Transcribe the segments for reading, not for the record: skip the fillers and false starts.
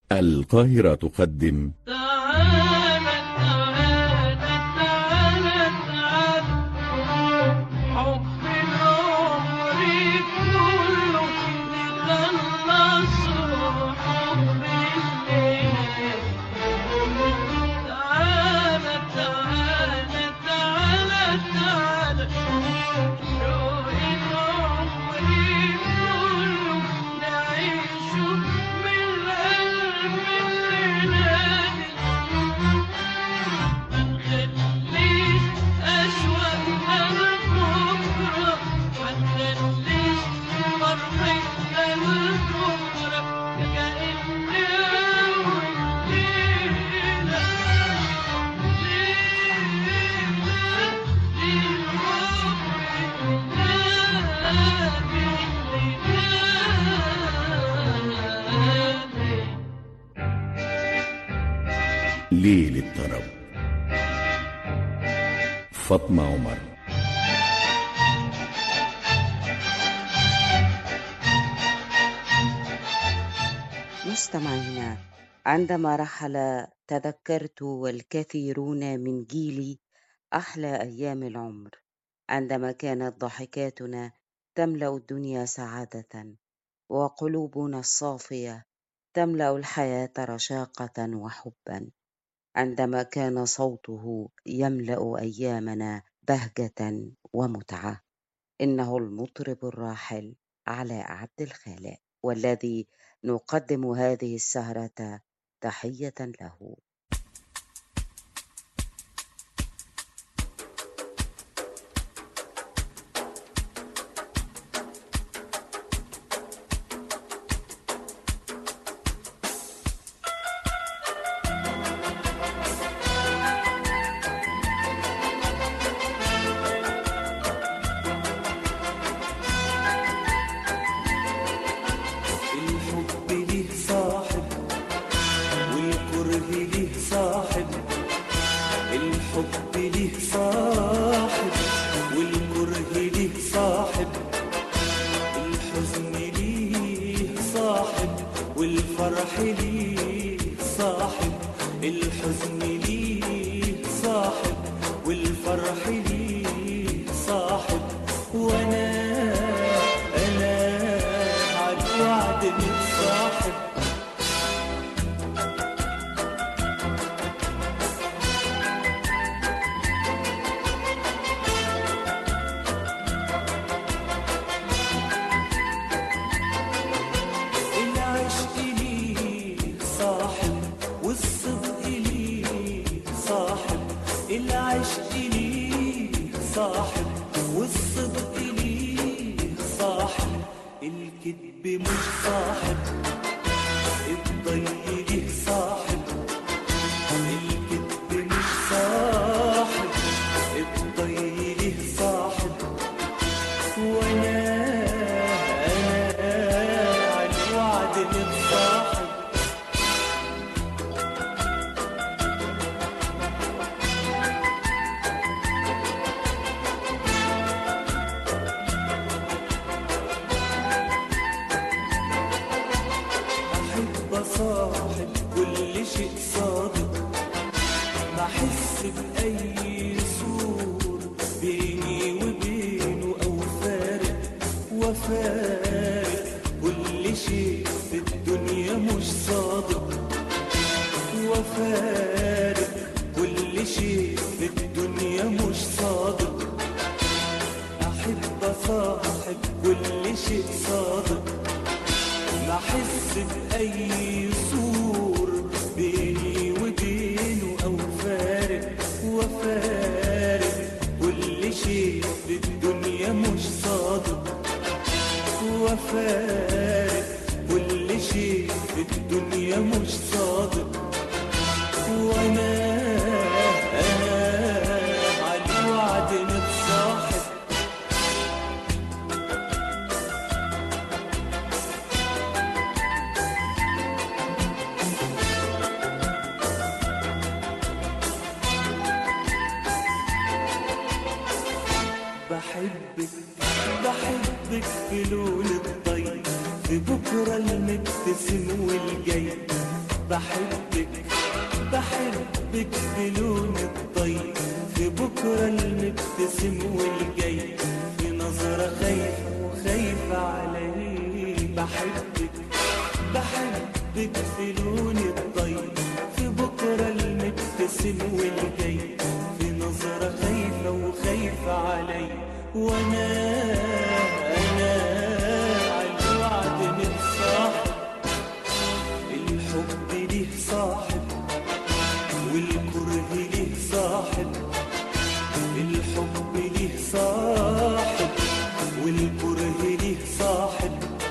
القاهرة تقدم تعالى تعالى تعالى تعالى حب العمر كله نخلصه حب الليل. تعالى تعالى تعالى تعالى شوق العمر كله نعيشه من القلب الليلاني. منخليش أشواقنا لبكرة، منخليش فرحتنا لبكرة، كأن أول ليلة ليل الطرب. فاطمة عمر. مستمعينا، عندما رحل تذكرت والكثيرون من جيلي أحلى أيام العمر، عندما كانت ضحكاتنا تملأ الدنيا سعادة، وقلوبنا الصافية تملأ الحياة رشاقة وحبا، عندما كان صوته يملأ أيامنا بهجة ومتعة. إنه المطرب الراحل علاء عبد الخالق، والذي نقدم هذه السهرة تحية له. الحب ليه صاحب والكره ليه صاحب، الحب ليه صاحب والكره ليه صاحب، الحزن ليه صاحب والفرح ليه صاحب، الحزن ليه صاحب والفرح ليه صاحب، وانا عالوعد متصاحب. العشق ليه صاحب والصدق ليه صاحب، العشق ليه صاحب والصدق ليه صاحب، الكذب مش صاحب، الضي ليه صاحب، الكذب مش صاحب، الضي ليه صاحب، وانا عالوعد متصاحب. أحب أصاحب كل شيء صادق، بحس بأي سور بيني وبينه أو فارق وفارق، كل شيء في الدنيا مش صادق وفارق، كل شيء في الدنيا مش صادق. أحب أصاحب كل شيء صادق، بحس بأي سور بيني وبينه أو فارق وفارق، كل شيء في الدنيا مش صادق وفارق، كل شيء في الدنيا مش صادق، وانا عالوعد متصاحب. بحبك بحبك في لون الطيب، في بكرة المبتسم والجاي، بحبك بحبك بلون الطيب، في بكرة المبتسم والجاي، في نظرة خايفة وخايفة علي. بحبك بحبك بلون الطيب، في بكرة المبتسم والجاي، في نظرة خايفة وخايفة علي. وانا عالوعد متصاحب، الحب ليه صاحب والكره ليه صاحب، الحب ليه صاحب والكره ليه صاحب،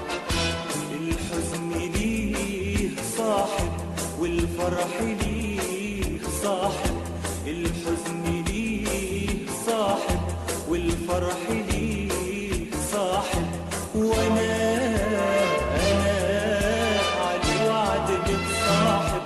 الحزن ليه صاحب والفرح ليه صاحب، الحزن ليه صاحب والفرح ليه صاحب. وانا عالوعد متصاحب.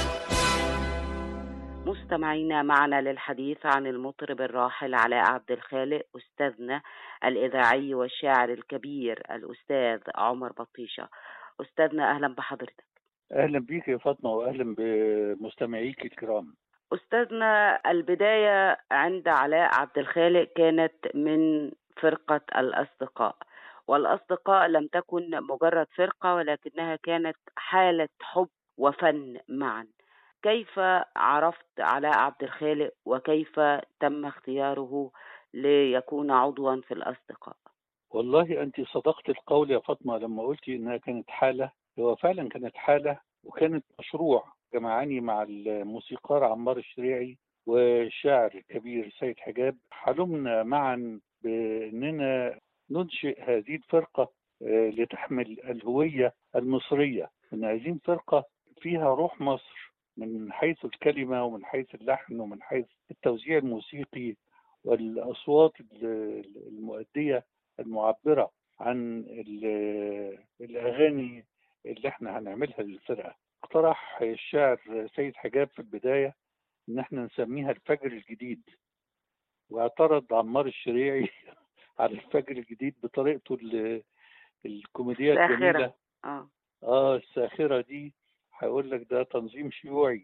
مستمعينا، معنا للحديث عن المطرب الراحل علاء عبد الخالق أستاذنا الإذاعي والشاعر الكبير الأستاذ عمر بطيشة. أستاذنا أهلا بحضرتك. أهلا بيك يا فاطمة، وأهلا بمستمعيك الكرام. أستاذنا، البداية عند علاء عبد الخالق كانت من فرقة الأصدقاء، والأصدقاء لم تكن مجرد فرقة ولكنها كانت حالة حب وفن معا. كيف عرفت علاء عبد الخالق وكيف تم اختياره ليكون عضوا في الأصدقاء؟ والله أنت صدقت القول يا فاطمة لما قلتي إنها كانت حالة. هو فعلا كانت حالة، وكانت مشروع جمعني مع الموسيقار عمار الشريعي والشاعر الكبير سيد حجاب. حلمنا معا بأننا ننشئ هذه الفرقة لتحمل الهوية المصرية، إن عايزين فرقة فيها روح مصر من حيث الكلمة ومن حيث اللحن ومن حيث التوزيع الموسيقي والأصوات المؤدية المعبرة عن الأغاني اللي احنا هنعملها للفرقة. اقترح الشاعر سيد حجاب في البداية ان احنا نسميها الفجر الجديد، واعترض عمار الشريعي على الفجر الجديد بطريقته الكوميدية الجميلة. الساخرة دي، هقول لك ده تنظيم شيوعي.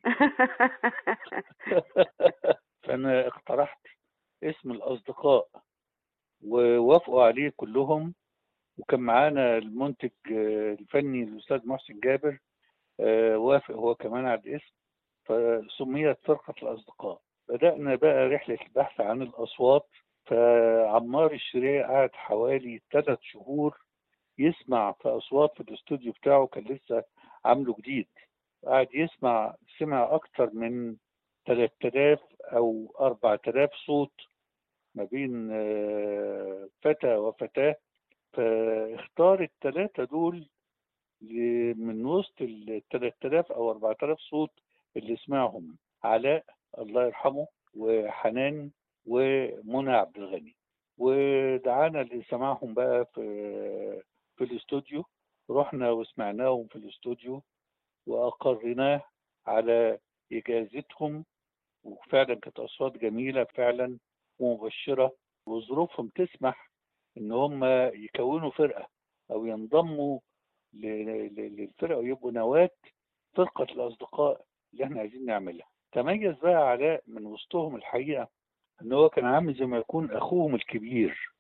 فأنا اقترحت اسم الأصدقاء ووافقوا عليه كلهم، وكان معانا المنتج الفني الأستاذ محسن جابر وافق هو كمان على الاسم، فسميت فرقة الأصدقاء. بدأنا بقى رحلة البحث عن الأصوات. فعمار الشريعي قعد حوالي 3 شهور يسمع في أصوات في الاستوديو بتاعه، كان لسه عامله جديد. قعد سمع أكتر من 3000 أو 4000 صوت ما بين فتى وفتاة، فاختار ال3 دول من وسط 3000 أو 4000 صوت اللي سمعهم: علاء الله يرحمه، وحنان، ومنى عبد الغني. ودعانا اللي سمعهم بقى في الاستوديو. رحنا وسمعناهم في الاستوديو وأقرناه على إجازتهم، وفعلا كانت أصوات جميلة فعلا ومبشرة، وظروفهم تسمح إن هم يكونوا فرقة أو ينضموا للفرقة ويبقوا نواة فرقة الأصدقاء اللي احنا عايزين نعملها. تميز بقى علاء من وسطهم الحقيقة إن هو كان عامل زي ما يكون أخوهم الكبير.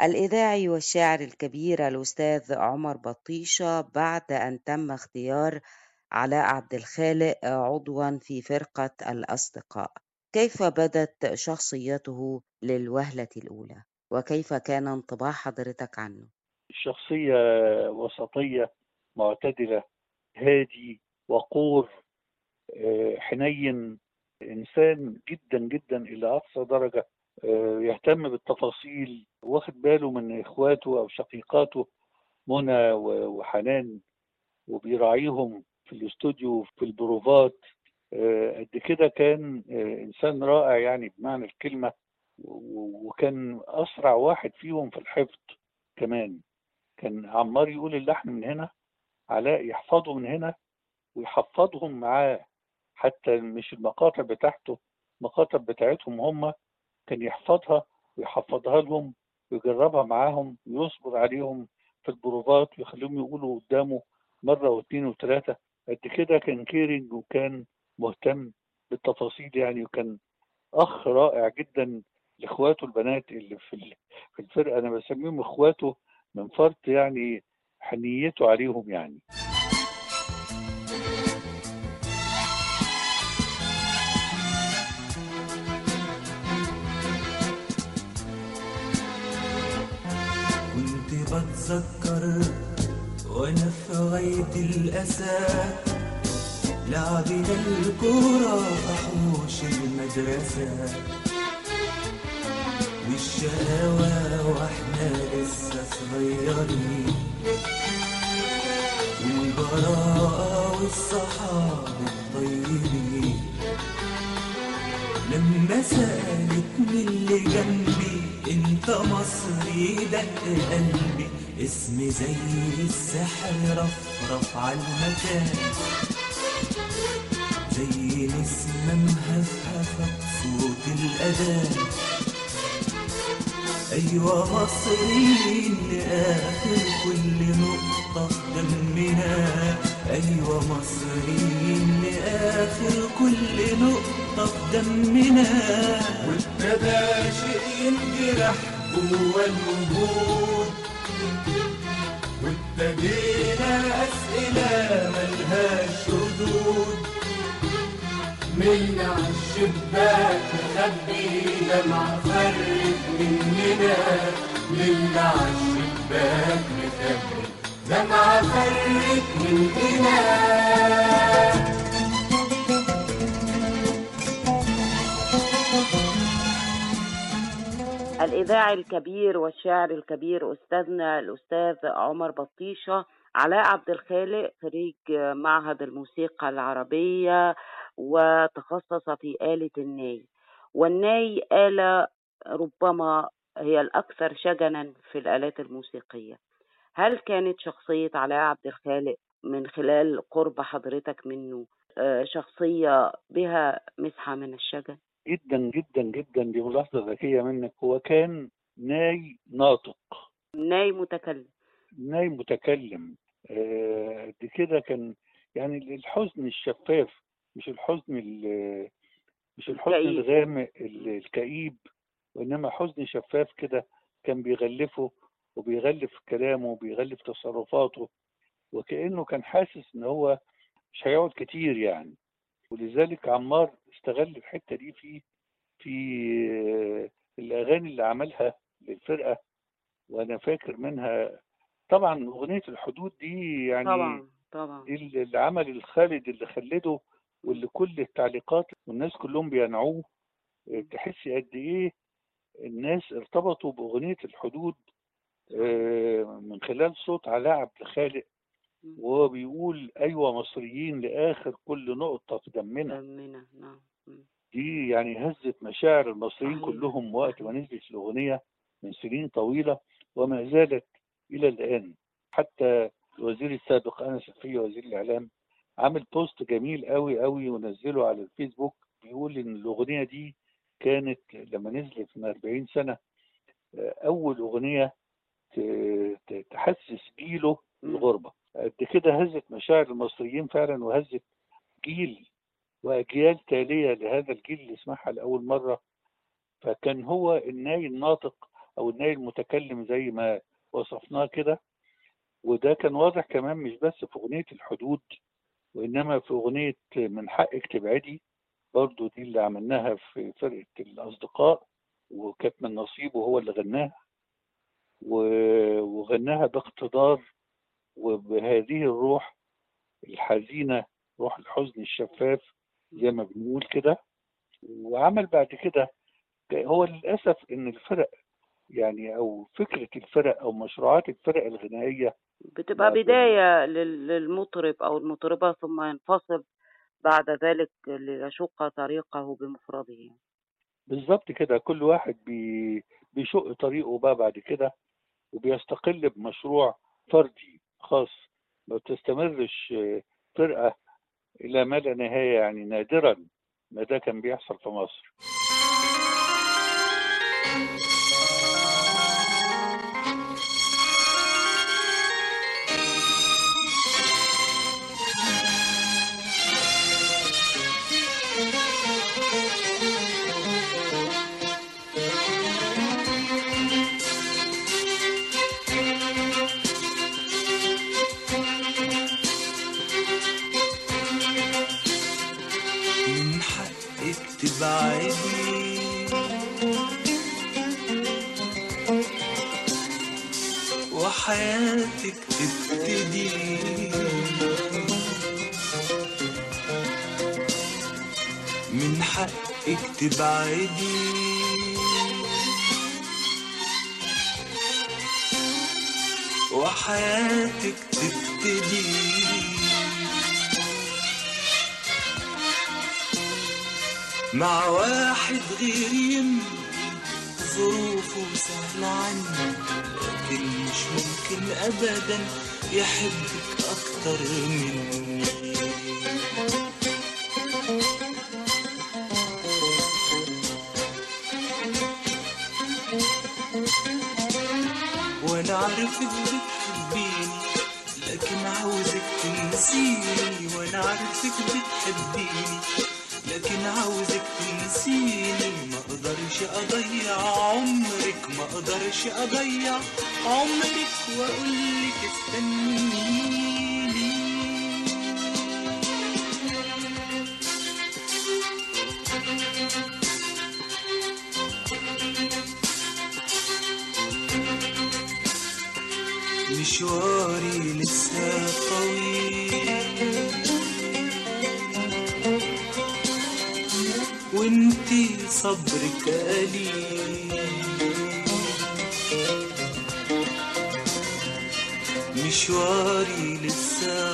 الإذاعي والشاعر الكبير الأستاذ عمر بطيشة، بعد أن تم اختيار علاء عبد الخالق عضوا في فرقة الأصدقاء، كيف بدت شخصيته للوهلة الأولى؟ وكيف كان انطباع حضرتك عنه؟ الشخصية وسطية معتدلة، هادي، وقور، حنين، إنسان جدا جدا إلى أقصى درجة، يهتم بالتفاصيل، واخد باله من إخواته أو شقيقاته منى وحنان، وبيراعيهم في الاستوديو في البروفات. قد كده كان إنسان رائع يعني بمعنى الكلمة، وكان أسرع واحد فيهم في الحفظ كمان. كان عمار يقول اللحن من هنا، علاء يحفظه من هنا ويحفظهم معاه، حتى مش المقاطع بتاعته، المقاطع بتاعتهم هم كان يحفظها ويحفظها لهم ويجربها معاهم ويصبر عليهم في البروفات ويخليهم يقولوا قدامه مرة واثنين وثلاثة. قد كده كان كيرنج وكان مهتم بالتفاصيل يعني، وكان أخ رائع جدا لإخواته البنات اللي في الفرقة. أنا بسميهم إخواته من فرط يعني حنيته عليهم يعني. كنت بتذكر وانا في غاية الأسى لعبنا الكورة في حوش المدرسة، والشقاوة واحنا لسه صغيرين، والبراءة والصحاب الطيبين. لما سألتني اللي جنبي انت مصري دق قلبي، اسمي زي السحر رفرف على المكان، زي نسمة مهفهفة بصوت الأذان. أيوة مصريين لآخر كل نقطة في دمنا، أيوة مصريين لآخر كل نقطة في دمنا. وابتدى شيء ينجرح جوا الوجود، وابتدينا أسئلة ملهاش ردود، من عالشباك نخبي دمعة فرت مننا، من عالشباك نخبي دمعة فرت مننا. الإذاعي الكبير والشاعر الكبير أستاذنا الأستاذ عمر بطيشة. علاء عبد الخالق خريج معهد الموسيقى العربية وتخصص في آلة الناي، والناي آلة ربما هي الأكثر شجنا في الآلات الموسيقية. هل كانت شخصية علاء عبد الخالق من خلال قرب حضرتك منه شخصية بها مسحة من الشجن؟ جدا جدا جدا، دي ملاحظة ذكية منك. هو كان ناي ناطق، ناي متكلم، ناي متكلم. دي كده كان يعني الحزن الشفاف، مش الحزن مش الحزن الكئيب. الغامق الكئيب، وإنما حزن شفاف كده كان بيغلفه وبيغلف كلامه وبيغلف تصرفاته، وكأنه كان حاسس إن هو مش هيقعد كتير يعني. ولذلك عمار استغل الحتة دي في الأغاني اللي عملها للفرقة. وأنا فاكر منها طبعا أغنية الحدود دي يعني، طبعا دي العمل الخالد اللي خلده، واللي كل التعليقات والناس كلهم بينعوه. تحسي قد إيه الناس ارتبطوا بأغنية الحدود من خلال صوت علاء عبد الخالق، وهو بيقول أيوة مصريين لآخر كل نقطة في دمنا. نعم. دي يعني هزت مشاعر المصريين صحيح. كلهم وقت ما نزلت الأغنية من سنين طويلة، وما زالت إلى الآن. حتى الوزير السابق أنس الفقي وزير الإعلام عامل بوست جميل قوي قوي ونزله على الفيسبوك، بيقول إن الأغنية دي كانت لما نزلت من 40 سنة أول أغنية تحسس جيله بالغربة. قد كده هزت مشاعر المصريين فعلا، وهزت جيل وأجيال تالية لهذا الجيل اللي سمعها لأول مرة. فكان هو الناي الناطق أو الناي المتكلم زي ما وصفناه كده. وده كان واضح كمان مش بس في أغنية الحدود، وإنما في أغنية من حقك تبعدي، برضو دي اللي عملناها في فرقة الأصدقاء، وكانت من نصيبه هو اللي غناها، وغناها باقتدار وبهذه الروح الحزينة، روح الحزن الشفاف زي ما بنقول كده. وعمل بعد كده، هو للأسف إن الفرق يعني أو فكرة الفرق أو مشروعات الفرق الغنائية بتبقى بداية للمطرب أو المطربة، ثم ينفصل بعد ذلك ليشق طريقه بمفرده يعني. بالظبط كده، كل واحد بيشق طريقه بقى بعد كده، وبيستقل بمشروع فردي خاص. ما بتستمرش فرقة إلى ما لا نهاية، يعني نادرا ما ده كان بيحصل في مصر. من حقك تبعدي وحياتك تبتدي، من حقك تبعدي وحياتك تبتدي، مع واحد غير يمكن ظروفه سهلة عني، لكن مش ممكن أبدا يحبك أكتر مني. وأنا عارفك بتحبيني لكن عاوزك تنسيني، وأنا عارفك بتحبيني لكن عاوزك تنسيني. ما اقدرش اضيع عمرك، ما اقدرش اضيع عمرك واقولك استنيني. مشواري لسه طويل وانتي صبرك قليل، مشواري لسه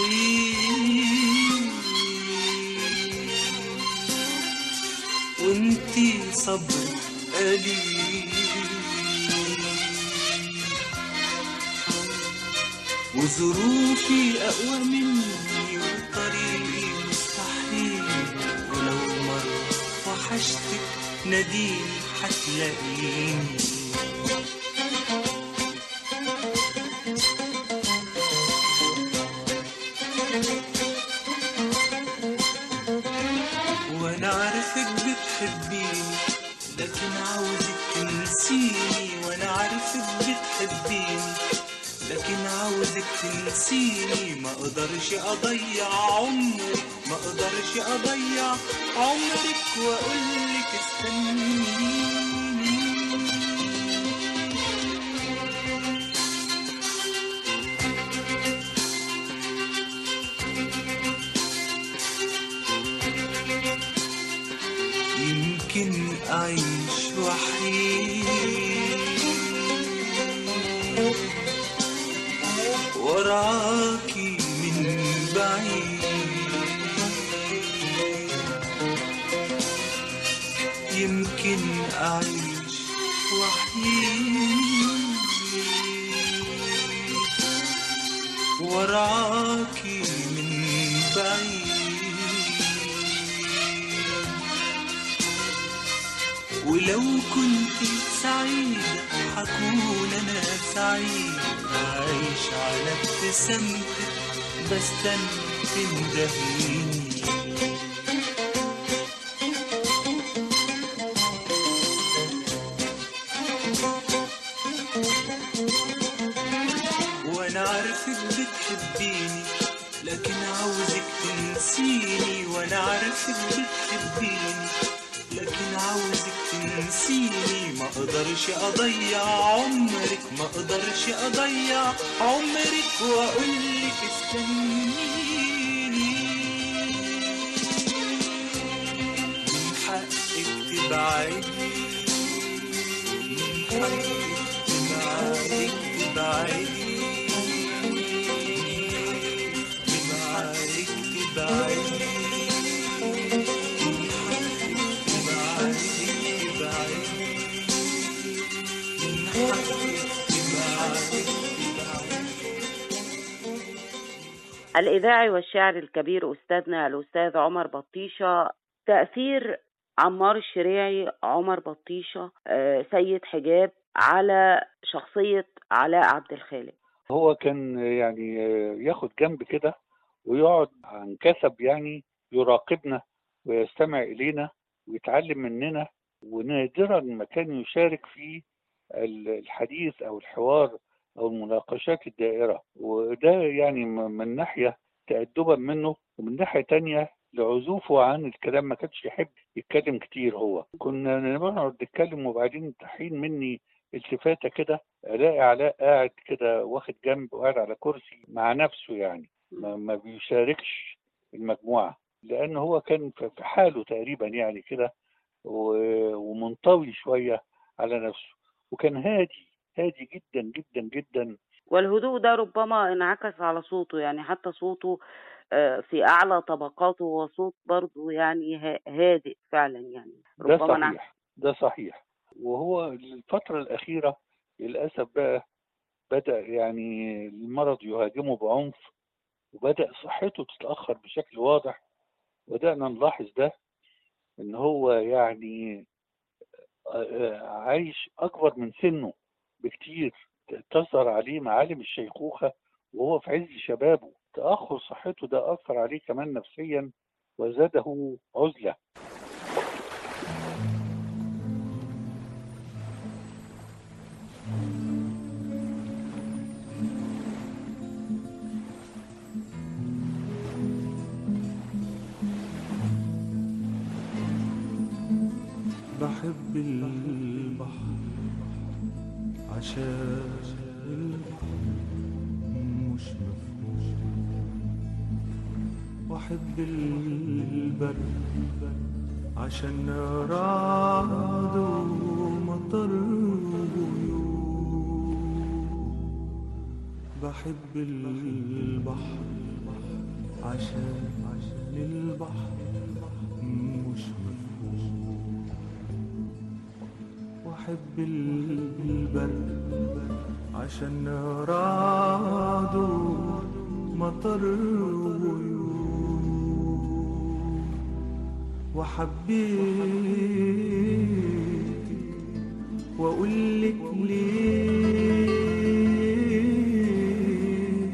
طويل وانتي صبرك قليل، وظروفي أقوى مني وطريقي مستحيل، ولو مرة وحشتك ناديني هتلاقيني. وأنا عارفك بتحبيني لكن عاوزك تنسيني، وأنا عارفك بتحبيني لكن عاوزك تنسيني. ما اقدرش اضيع عمرك، ما اقدرش اضيع عمرك واقولك استنيني. يمكن اعيش وحيد وراكي من بعيد، يمكن أعيش وحيد وراكي من بعيد، ولو كنت سعيدة حكون أنا سعيد، عايش على ابتسامتك بستنى تندهيني. وانا عارفك بتحبيني لكن عاوزك تنسيني، وانا عارفك بتحبيني لكن عاوزك تنسيني. ما اقدرش اضيع عمرك، ما اقدرش اضيع عمرك واقولك استنيني. من حقك تبعدي، من حقك تبعدي تبعدي، الإذاعي والشاعر الكبير أستاذنا الأستاذ عمر بطيشة، تأثير عمار الشريعي عمر بطيشة سيد حجاب على شخصية علاء عبد الخالق. هو كان يعني ياخد جنب كده ويقعد عن كثب، يعني يراقبنا ويستمع إلينا ويتعلم مننا، ونادرا ما كان يشارك في الحديث أو الحوار أو المناقشات الدائرة. وده يعني من ناحية تأدبا منه، ومن ناحية تانية لعزوفه عن الكلام، ما كانش يحب يتكلم كتير. هو كنا نقعد نتكلم وبعدين تحين مني التفاتة كده الاقي علاء قاعد كده واخد جنب وقاعد على كرسي مع نفسه، يعني ما بيشاركش المجموعة، لأن هو كان في حاله تقريبا يعني كده، ومنطوي شوية على نفسه، وكان هادي جدا جدا جدا. والهدوء ده ربما انعكس على صوته، يعني حتى صوته في أعلى طبقاته هو صوت برضه يعني هادئ فعلا، يعني ده ربما صحيح، ده صحيح. وهو الفترة الأخيرة للأسف بقى بدأ يعني المرض يهاجمه بعنف، وبدأ صحته تتأخر بشكل واضح. بدأنا نلاحظ ده، إن هو يعني عايش أكبر من سنه بكتير، تظهر عليه معالم الشيخوخة وهو في عز شبابه. تأخر صحته ده أثر عليه كمان نفسيا وزاده عزلة. بحب البحر عشان البحر مش مفهوم، واحب البرد عشان رعد ومطر وغيوم. بحب البحر عشان البحر مش مفهوم، واحب البرد عشان رعد ومطر وغيوم. وحبيتك واقولك ليه،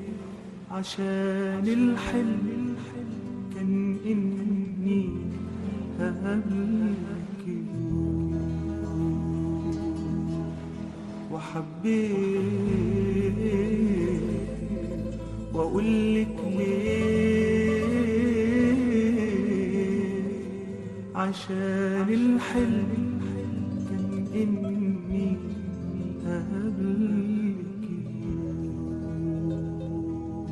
عشان الحلم كان اني هقابلك يوم. وحبيتك واقولك ليه، عشان الحلم كان اني هقابلك يوم.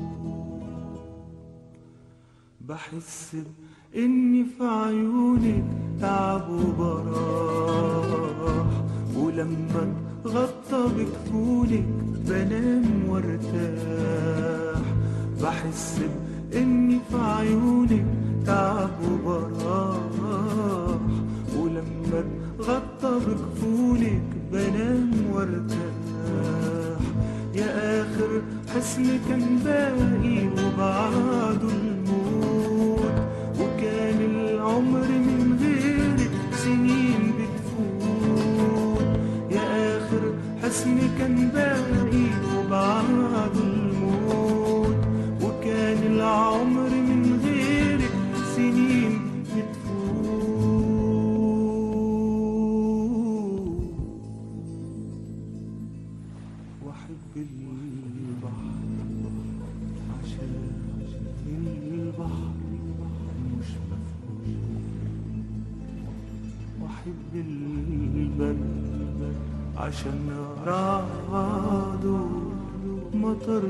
بحس اني في عيونك تعب وبراح، ولما اتغطى بكفولك بنام وارتاح. بحس اني في عيونك تعب وبراح، ولما اتغطى بكفولك بنام وارتاح. يا اخر حسن كان باقي وبعده الموت، وكان العمر من غيرك سنين بتفوت. يا اخر حسن كان باقي وبعده الموت، وكان العمر من غيرك سنين بتفوت. واحب البحر عشان البحر مش مفهوم، واحب البرد عشان رعده مطر،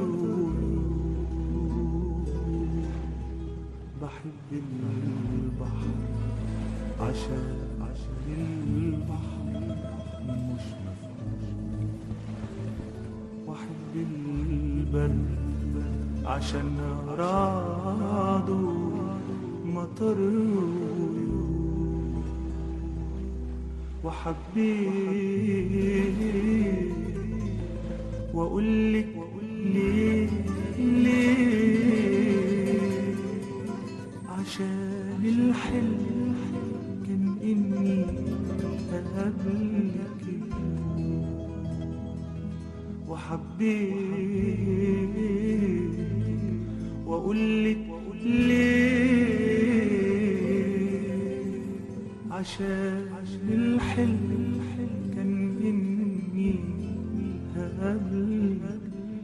بحب البحر عشان البحر مش مفهوم، واحب البرد عشان رعده مطر، وحبيت واقولك ليه عشان الحلم كان اني اقابلك، وحبيت واقولك ليه عشان الحلم كان اني هقابلك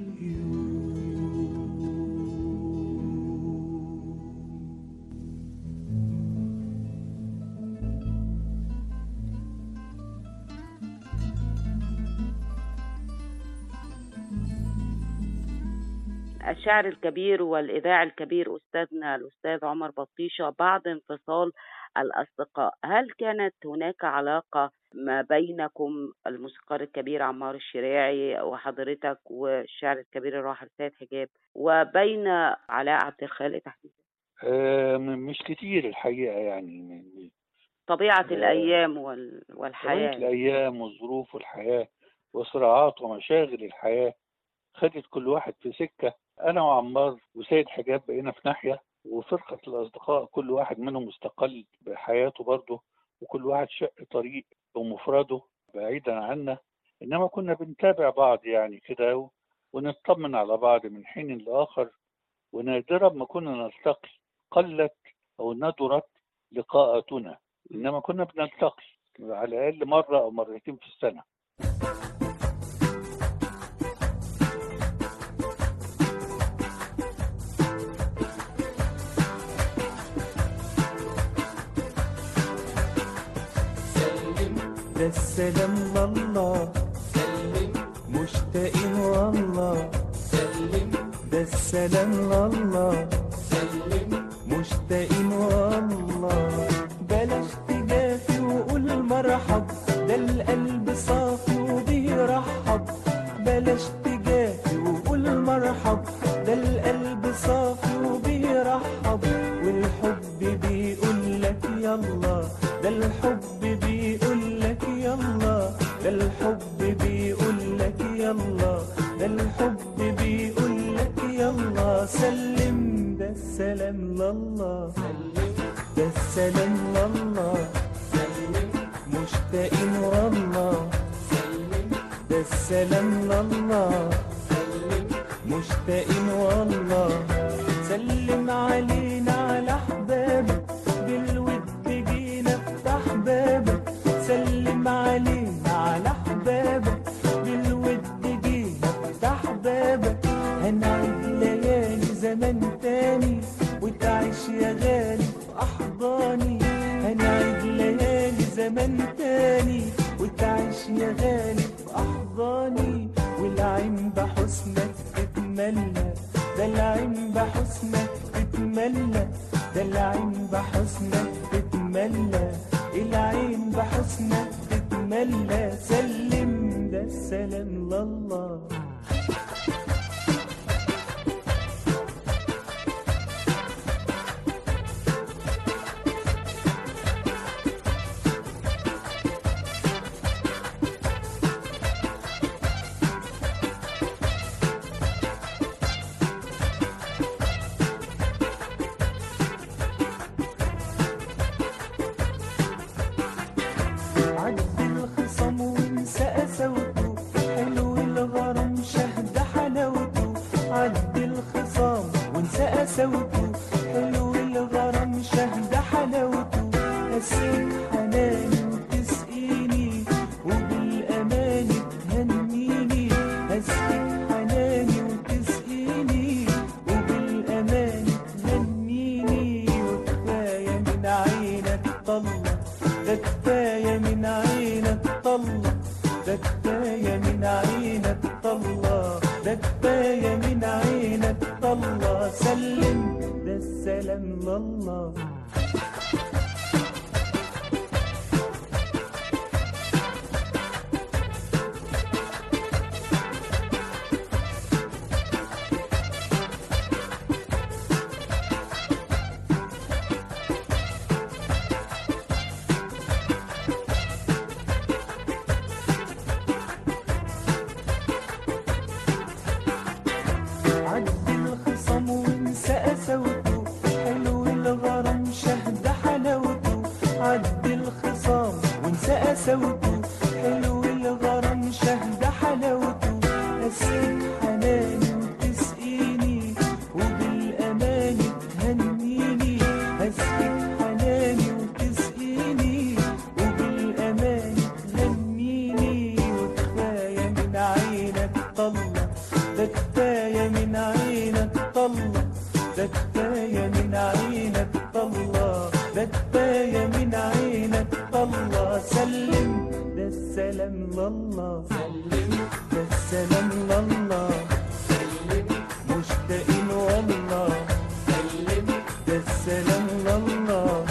الشاعر الكبير والإذاعي الكبير أستاذنا الأستاذ عمر بطيشة، بعد انفصال الأصدقاء هل كانت هناك علاقة ما بينكم الموسيقار الكبير عمار الشريعي وحضرتك والشاعر الكبير الراحل سيد حجاب وبين علاء عبد الخالق تحديدا؟ مش كتير الحقيقة، يعني طبيعة الأيام طبيعة والحياة. الأيام والظروف والحياة وصراعات ومشاغل الحياة خدت كل واحد في سكة. أنا وعمار وسيد حجاب بقينا في ناحية، وفرقة الأصدقاء كل واحد منهم مستقل بحياته برضه، وكل واحد شق طريق بمفرده بعيدا عنا، إنما كنا بنتابع بعض يعني كده ونطمن على بعض من حين لآخر، ونادرا ما كنا نلتقي، قلت أو ندرت لقاءاتنا، إنما كنا بنلتقي على الأقل مرة أو مرتين في السنة. ده السلام لله سلم مشتاقين والله سلم، ده السلام لله سلم مشتاقين والله، بلاش تجافي وقول مرحب، ده القلب صافي وبيرحب، بلاش تجافي وقول مرحب، ده القلب صافي وبيرحب، والحب بيقول لك يلا، ده الحب بيقول لك يلا، ده الحب بيقول لك يلا، ده الحب بيقول لك يلا، سلم ده السلام لله ده السلام لله مشتاقين والله ده السلام لله مشتاقين والله، سلم علينا على احبابك بالود جينا افتح بابك، سلم علينا على احبابك بالود جينا افتح بابك، هنعيد ليالي زمان تاني وتعيش يا غالي في احضاني، هنعيد ليالي زمان تاني وتعيش يا غالي في احضاني، والعين بحسنك تتملى، ده العين بحسنك تتملى، ده العين بحسنك تتملى، العين بحسنك تتملى، سلم ده السلام لله. عد الخصام وانسى قساوته، حلو الغرام شهد حلاوته، عد الخصام وانسى قساوته، حلو الغرام شهد حلاوته، اسقيك حناني وتسقيني وبالاماني تهنيني، هسقيك حناني وتسقيني وبالأماني تهنيني، هسقيك حناني وتسقيني وبالأماني تهنيني، وكفاية من عينك طلة، ده كفاية من عينك طلة، ده كفاية من عينك طلة، ده كفاية من عينك طلة. سلم ده السلام لله، ده السلام لله، مشتاقين والله، ده السلام لله،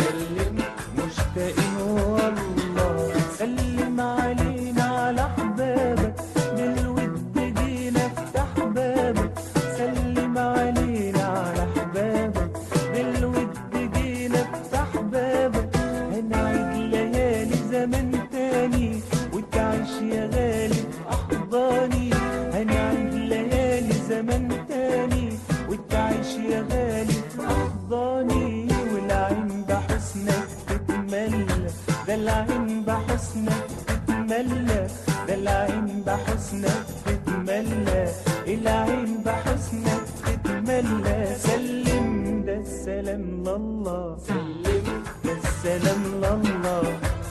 مشتاقين والله. سلم علينا على أحبابك بالود جينا افتح بابك، سلم علينا على أحبابك بالود جينا افتح بابك. هنعيد ليالي زمن تاني وتعيش يا غالي في أحضاني، هنعيد ليالي زمن تاني وتعيش يا غالي في أحضاني. والعين بحسنك تتملى، ده العين بحسنك تتملى، ده العين بحسنك تتملى، العين بحسنك تتملى. سلم ده السلام لله، ده السلام لله،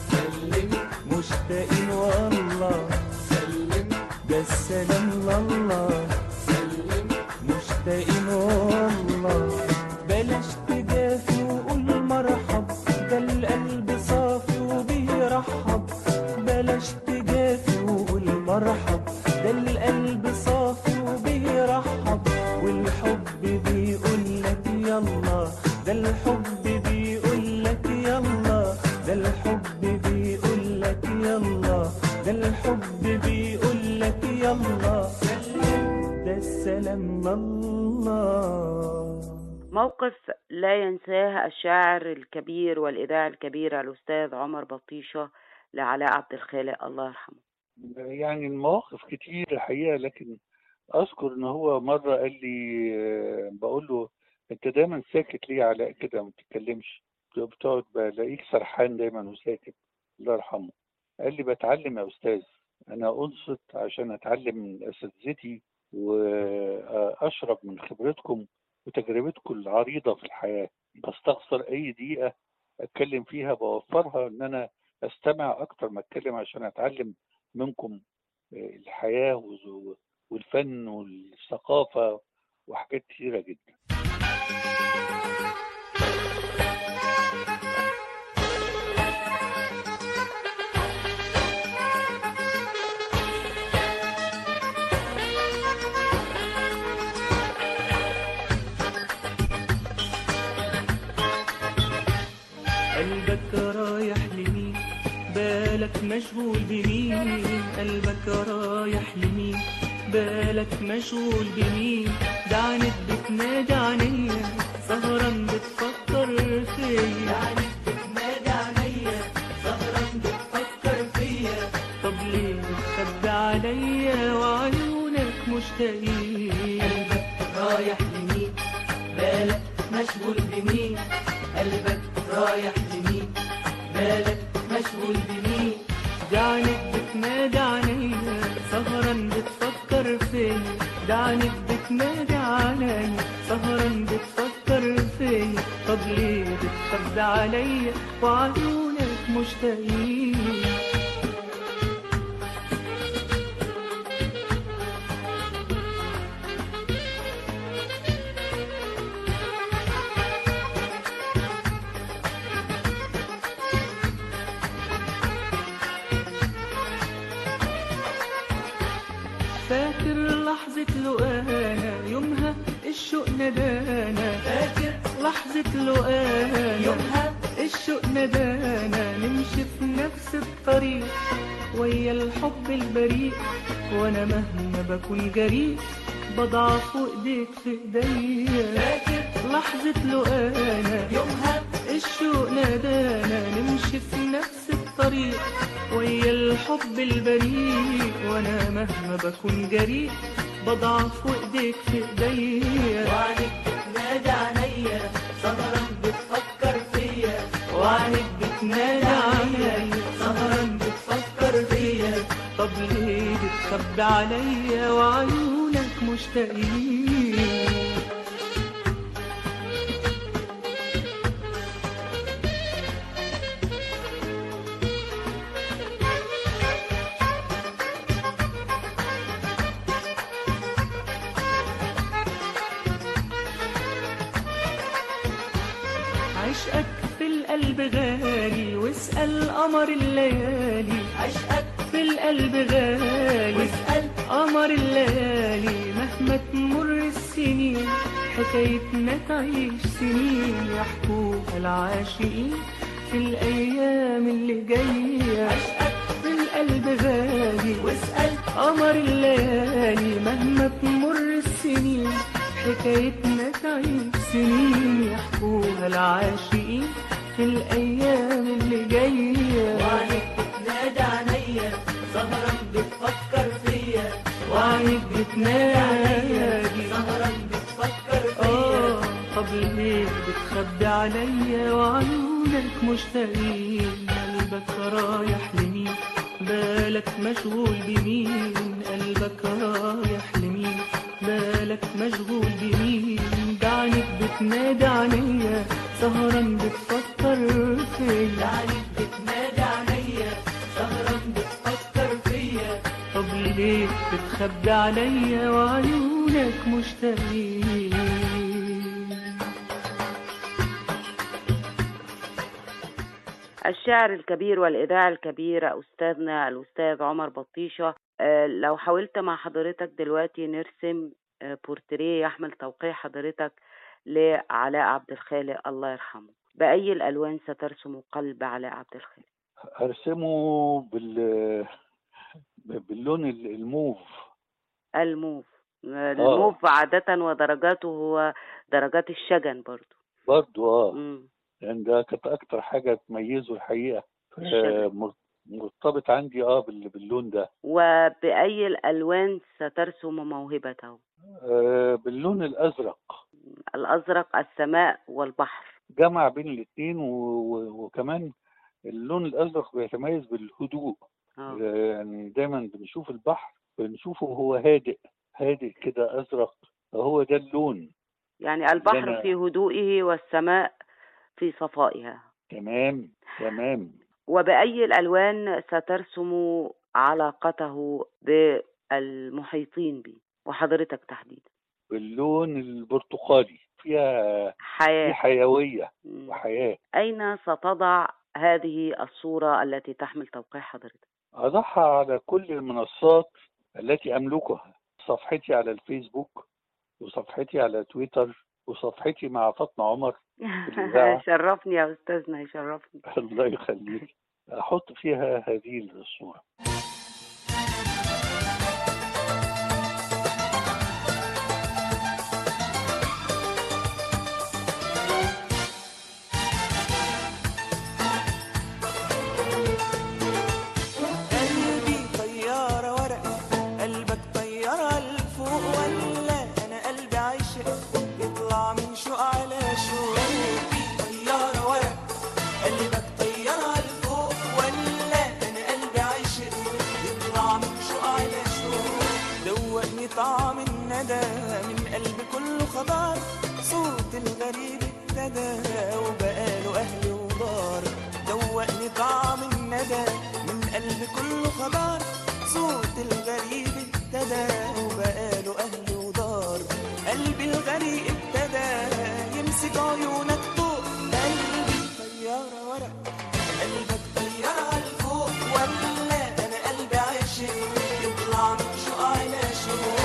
مشتاقين والله، ده السلام لله، مشتاقين والله. بلاش تجافي وقول مرحب، ده القلب صافي وبيرحب، بلاش تجافي وقول مرحب، ده القلب صافي وبيرحب. والحب بيقول لك يلا، ده الحب بيقول لك يلا، ده الحب بيقول لك يلا، ده الحب بيقول لك يلا. ده السلام لله. موقف لا ينساه الشاعر الكبير والإذاعي الكبير الأستاذ عمر بطيشة لعلاء عبد الخالق الله يرحمه. يعني المواقف كتير الحقيقة، لكن أذكر إن هو مرة قال لي بقول له أنت دايما ساكت ليه يا علاء كده ما بتتكلمش؟ بتقعد بلاقيك سرحان دايما وساكت. الله يرحمه. قال لي بتعلم يا أستاذ، أنا أنصت عشان أتعلم من أساتذتي وأشرب من خبرتكم وتجربتكم العريضة في الحياة. بستخسر أي دقيقة أتكلم فيها بوفرها إن أنا أستمع أكتر ما أتكلم عشان أتعلم منكم الحياة والفن والثقافة وحاجات كتيرة جدا. قلبك رايح لمين؟ بالك مشغول بمين؟ قلبك رايح لمين؟ بالك مشغول بمين؟ ده عنك بتنادي عينيا سهران بتفكر فيا، ده عنك بتنادي عينيا سهران بتفكر فيا. طب ليه بتخبي عليا وعيونك مشتاقين؟ قلبك رايح لمين؟ بالك مشغول بمين؟ قلبك رايح لمين؟ بالك مشغول بمين؟ ده عنك بتنادي عينيا سهران بتفكر فيا، ده عنك بتنادي عليا سهران بتفكر فيا. طب ليه بتخبي عليا وعيونك مشتاقين؟ فاكر لحظة لقانا يومها الشوق ندانا، فاكر لحظة لقانا يومها الشوق ندانا. نمشي في نفس الطريق ويا الحب البريء، وانا مهما بكون جريء بضعف وايديك في ايديا. فاكر لحظة لقانا يومها الشوق نادانا. نمشي في نفس الطريق ويا الحب البريء، وانا مهما بكون جريء بضعف وايديك في ايديا. وعنك بتنادي عليا سهران بتفكر فيا، وعنك بتنادي عليا سهران بتفكر فيا. طب ليه بتخبي عليا وعيونك مشتاقين. عشقك في القلب غالي واسأل قمر الليالي. عشقك في القلب غالي واسأل قمر الليالي. مهما تمر السنين حكايتنا تعيش سنين يحكوها العاشقين في الأيام اللي جاية. عشقك في القلب غالي واسأل قمر الليالي. مهما تمر السنين حكايتنا تعيش سنين يحكوها العاشقين في الأيام اللي جاية. وعيك بتنادى عينيا سهرا بتفكر فيا. وعيك بتنادي سهرا بتفكر فيا. طب ليه بتخبي عليا وعيونك مشتاقين؟ قلبك رايح لمين؟ بالك مشغول بمين؟ قلبك رايح لمين؟ بالك مشغول بمين؟ دعنك بتنادى عليا سهرا بتفكر فيا. دعنك بتنادى عليا سهرا بتفكر فيا. طب ليه بتخبي عليا وعيونك مشتاقين؟ الشاعر الكبير والإذاعة الكبيرة أستاذنا الأستاذ عمر بطيشة، لو حاولت مع حضرتك دلوقتي نرسم بورتريه يحمل توقيع حضرتك لعلاء عبد الخالق الله يرحمه، بأي الألوان سترسم قلب علاء عبد الخالق؟ أرسمه باللون الموف. الموف. الموف عادة ودرجاته هو درجات الشجن برضو. لأن ده كانت أكتر حاجة تميزه الحقيقة. مرتبط عندي باللون ده. وبأي الألوان سترسم موهبته؟ باللون الأزرق. الأزرق السماء والبحر. جمع بين الاثنين وكمان اللون الأزرق بيتميز بالهدوء. يعني دايما بنشوف البحر بنشوفه هو هادئ كده أزرق، هو ده اللون. يعني البحر في هدوئه والسماء في صفائها. تمام. وبأي الألوان سترسم علاقته بالمحيطين به وحضرتك تحديدا؟ باللون البرتقالي، فيها حيوية وحياة. أين ستضع هذه الصورة التي تحمل توقيع حضرتك؟ أضعها على كل المنصات التي أملكها، صفحتي على الفيسبوك وصفحتي على تويتر وصفحتي مع فاطمة عمر في الإذاعة. شرفني يا أستاذنا، يشرفني. الله يخليك. أحط فيها هذه الصورة. قلبي طيارة ورقة، قلبك طيارة لفوق، ولا أنا قلبي عايشة يطلع من شوق على شوق. قلبي طيارة ورقة، قلبك طيارة لفوق، ولا أنا قلبي عايشة يطلع من شوق على شوق. دوقني طعم الندى من قلبي كله خضار، صوت الغريب ابتدى وبقاله أهل ودار. دوقني طعم الندى من قلبي كله خضار، صوت الغريب ابتدى وبقاله أهل ودار. قلبي الغريب ابتدى يمسك عيونك طوق. قلبي طيارة ورق، قلبك طيارة لفوق، ولا أنا قلبي عاشق يطلع من شوق على شوق.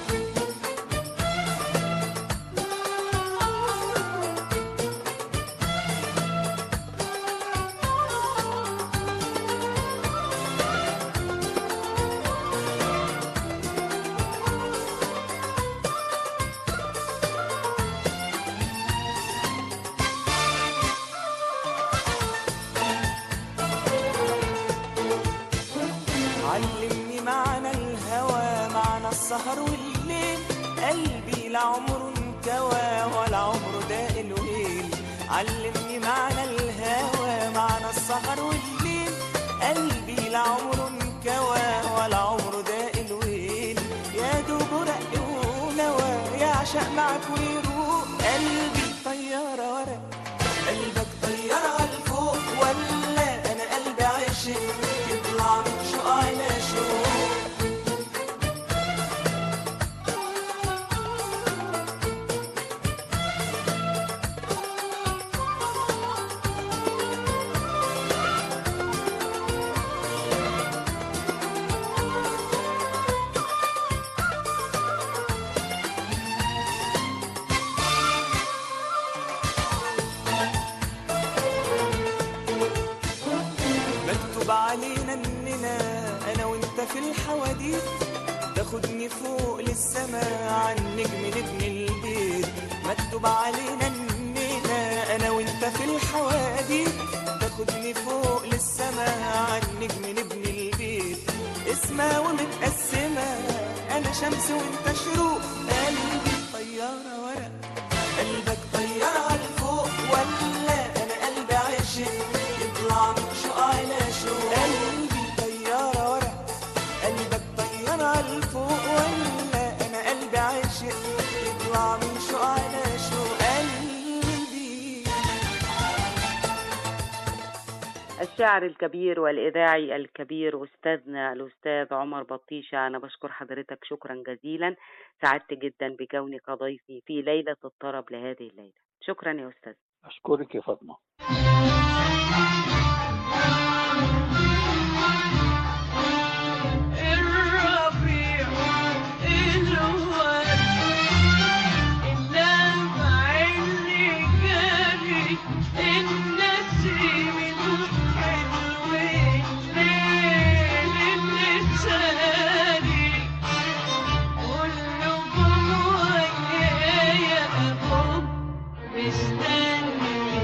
علمني معنى الهوى، معنى السهر والليل. قلبي لا عمره انكوى ولا عمره داق الويل. علمني معنى الهوى، معنى السهر والليل. قلبي لا عمره انكوى ولا عمره داق الويل. يعشق معك ويروق. قلبي طيارة ورق، قلبك طيارة عالفوق، ولا أنا قلبي عاشق يطلع من شوق على شوق. مكتوب علينا اننا انا وانت في الحواديت، تاخدني فوق للسما عن نجم نبني البيت. مكتوب علينا اننا انا وانت في الحواديت، تاخدني فوق للسما عن نجم نبني البيت. اسمها ومتقسمة، انا شمس وانت شروق. قلبي طيارة ورق، قلبك طيارة عالفوق، ولا انا قلبي عاشق يطلع من شوق على شوق. قلبي طيارة ورق، قلبك طيارة عالفوق، ولا انا قلبي عاشق يطلع من شوق على شوق. قلبي. الشاعر الكبير والإذاعي الكبير أستاذنا الأستاذ عمر بطيشة، أنا بشكر حضرتك شكرا جزيلا. سعدت جدا بكونك ضيفي في ليلة الطرب لهذه الليلة. شكرا يا أستاذ. أشكرك يا فاطمة. الربيع الورد اللمع اللي جاري، النسيم الحلو الليل اللي ساري، كلكم ويايا أبوك مستني،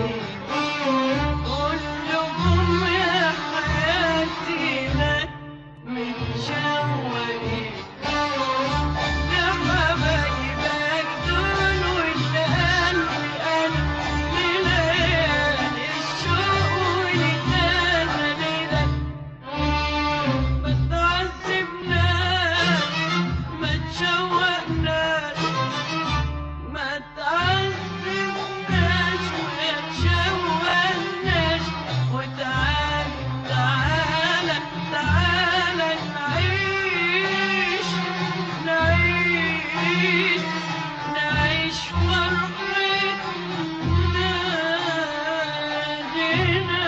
كلكم يا حياتي لك متشوقين، يا حبايبك دول والقلب قلب ليالي الشوق وليالي لك. ما تعذبناش، ما تشوقناش، ما تعذبناش وما تشوقناش، وتعال تعالى تعالى نعيش نعيش نعيش فرحتنا هنا.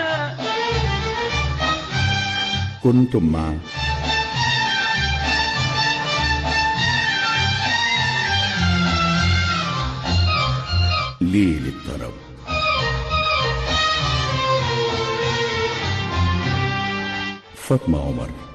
كنتم مع ليل الطرب. فاطمة عمر.